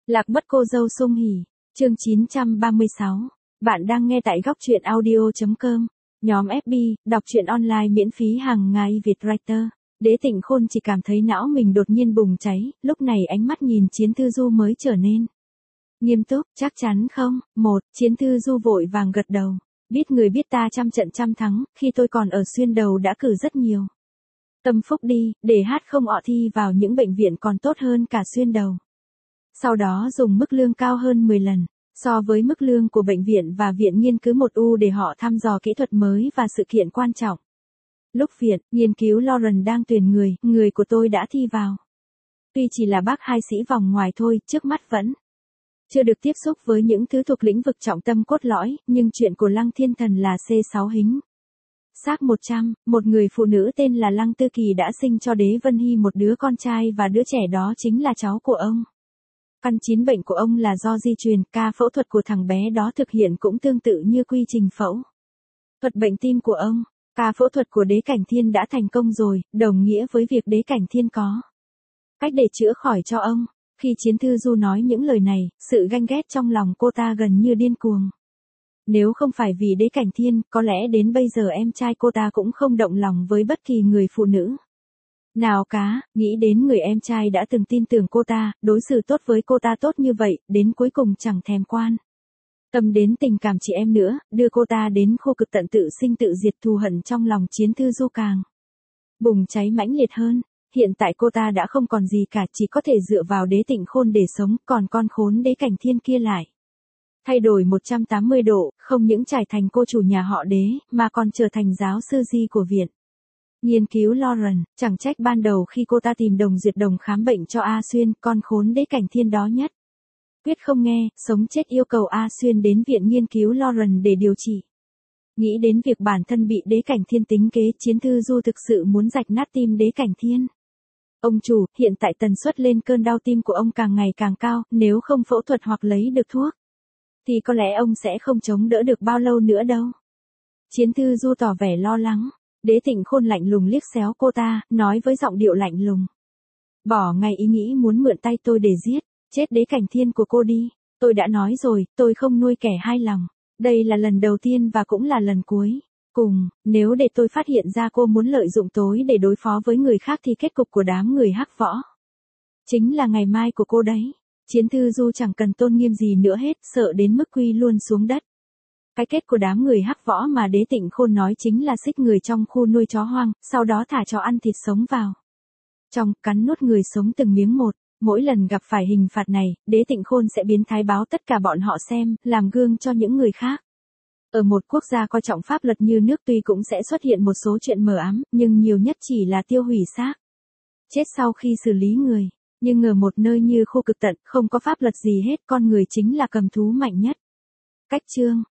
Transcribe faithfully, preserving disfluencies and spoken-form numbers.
Lạc mất cô dâu Sung Hỉ, chương chín trăm ba mươi sáu. Bạn đang nghe tại góc truyện audio chấm com. Nhóm ép bê, đọc truyện online miễn phí hàng ngày Việt Writer. Đế Tịnh Khôn chỉ cảm thấy não mình đột nhiên bùng cháy, lúc này ánh mắt nhìn Chiến Thư Du mới trở nên nghiêm túc. Chắc chắn không? Một, Chiến Thư Du vội vàng gật đầu. Biết người biết ta trăm trận trăm thắng, khi tôi còn ở xuyên đầu đã cử rất nhiều tâm phúc đi, để hát không ọ thi vào những bệnh viện còn tốt hơn cả xuyên đầu. Sau đó dùng mức lương cao hơn mười lần, so với mức lương của bệnh viện và viện nghiên cứu một U để họ thăm dò kỹ thuật mới và sự kiện quan trọng. Lúc viện nghiên cứu Lauren đang tuyển người, người của tôi đã thi vào. Tuy chỉ là bác hai sĩ vòng ngoài thôi, trước mắt vẫn chưa được tiếp xúc với những thứ thuộc lĩnh vực trọng tâm cốt lõi, nhưng chuyện của Lăng Thiên Thần là C sáu hính. Xác một trăm, một người phụ nữ tên là Lăng Tư Kỳ đã sinh cho Đế Vân Hy một đứa con trai và đứa trẻ đó chính là cháu của ông. Căn chín bệnh của ông là do di truyền, ca phẫu thuật của thằng bé đó thực hiện cũng tương tự như quy trình phẫu thuật bệnh tim của ông. Ca phẫu thuật của Đế Cảnh Thiên đã thành công rồi, đồng nghĩa với việc Đế Cảnh Thiên có cách để chữa khỏi cho ông. Khi Chiến Thư Du nói những lời này, sự ganh ghét trong lòng cô ta gần như điên cuồng. Nếu không phải vì Đế Cảnh Thiên, có lẽ đến bây giờ em trai cô ta cũng không động lòng với bất kỳ người phụ nữ nào cả. Nghĩ đến người em trai đã từng tin tưởng cô ta, đối xử tốt với cô ta tốt như vậy, đến cuối cùng chẳng thèm quan tâm đến tình cảm chị em nữa, đưa cô ta đến khô cực tận tự sinh tự diệt. Thù hận trong lòng Chiến Thư Du càng bùng cháy mãnh liệt hơn. Hiện tại cô ta đã không còn gì cả, chỉ có thể dựa vào Đế Tịnh Khôn để sống, còn con khốn Đế Cảnh Thiên kia lại thay đổi một trăm tám mươi độ, không những trải thành cô chủ nhà họ Đế, mà còn trở thành giáo sư di của viện nghiên cứu Lauren. Chẳng trách ban đầu khi cô ta tìm Đồng Duyệt Đồng khám bệnh cho A Xuyên, con khốn Đế Cảnh Thiên đó nhất quyết không nghe, sống chết yêu cầu A Xuyên đến viện nghiên cứu Lauren để điều trị. Nghĩ đến việc bản thân bị Đế Cảnh Thiên tính kế, Chiến Thư Du thực sự muốn rạch nát tim Đế Cảnh Thiên. Ông chủ, hiện tại tần suất lên cơn đau tim của ông càng ngày càng cao, nếu không phẫu thuật hoặc lấy được thuốc thì có lẽ ông sẽ không chống đỡ được bao lâu nữa đâu. Chiến Thư Du tỏ vẻ lo lắng. Đế Tịnh Khôn lạnh lùng liếc xéo cô ta, nói với giọng điệu lạnh lùng. Bỏ ngay ý nghĩ muốn mượn tay tôi để giết, chết Đế Cảnh Thiên của cô đi. Tôi đã nói rồi, tôi không nuôi kẻ hai lòng. Đây là lần đầu tiên và cũng là lần cuối cùng, nếu để tôi phát hiện ra cô muốn lợi dụng tối để đối phó với người khác thì kết cục của đám người hắc võ chính là ngày mai của cô đấy. Chiến Thư Du chẳng cần tôn nghiêm gì nữa hết, sợ đến mức quy luôn xuống đất. Cái kết của đám người hắc võ mà Đế Tịnh Khôn nói chính là xích người trong khu nuôi chó hoang, sau đó thả chó ăn thịt sống vào trong, cắn nuốt người sống từng miếng một. Mỗi lần gặp phải hình phạt này, Đế Tịnh Khôn sẽ biến thái báo tất cả bọn họ xem, làm gương cho những người khác. Ở một quốc gia coi trọng pháp luật như nước tuy cũng sẽ xuất hiện một số chuyện mờ ám, nhưng nhiều nhất chỉ là tiêu hủy xác chết sau khi xử lý người. Nhưng ở một nơi như khô cực tận, không có pháp luật gì hết, con người chính là cầm thú mạnh nhất. Cách chương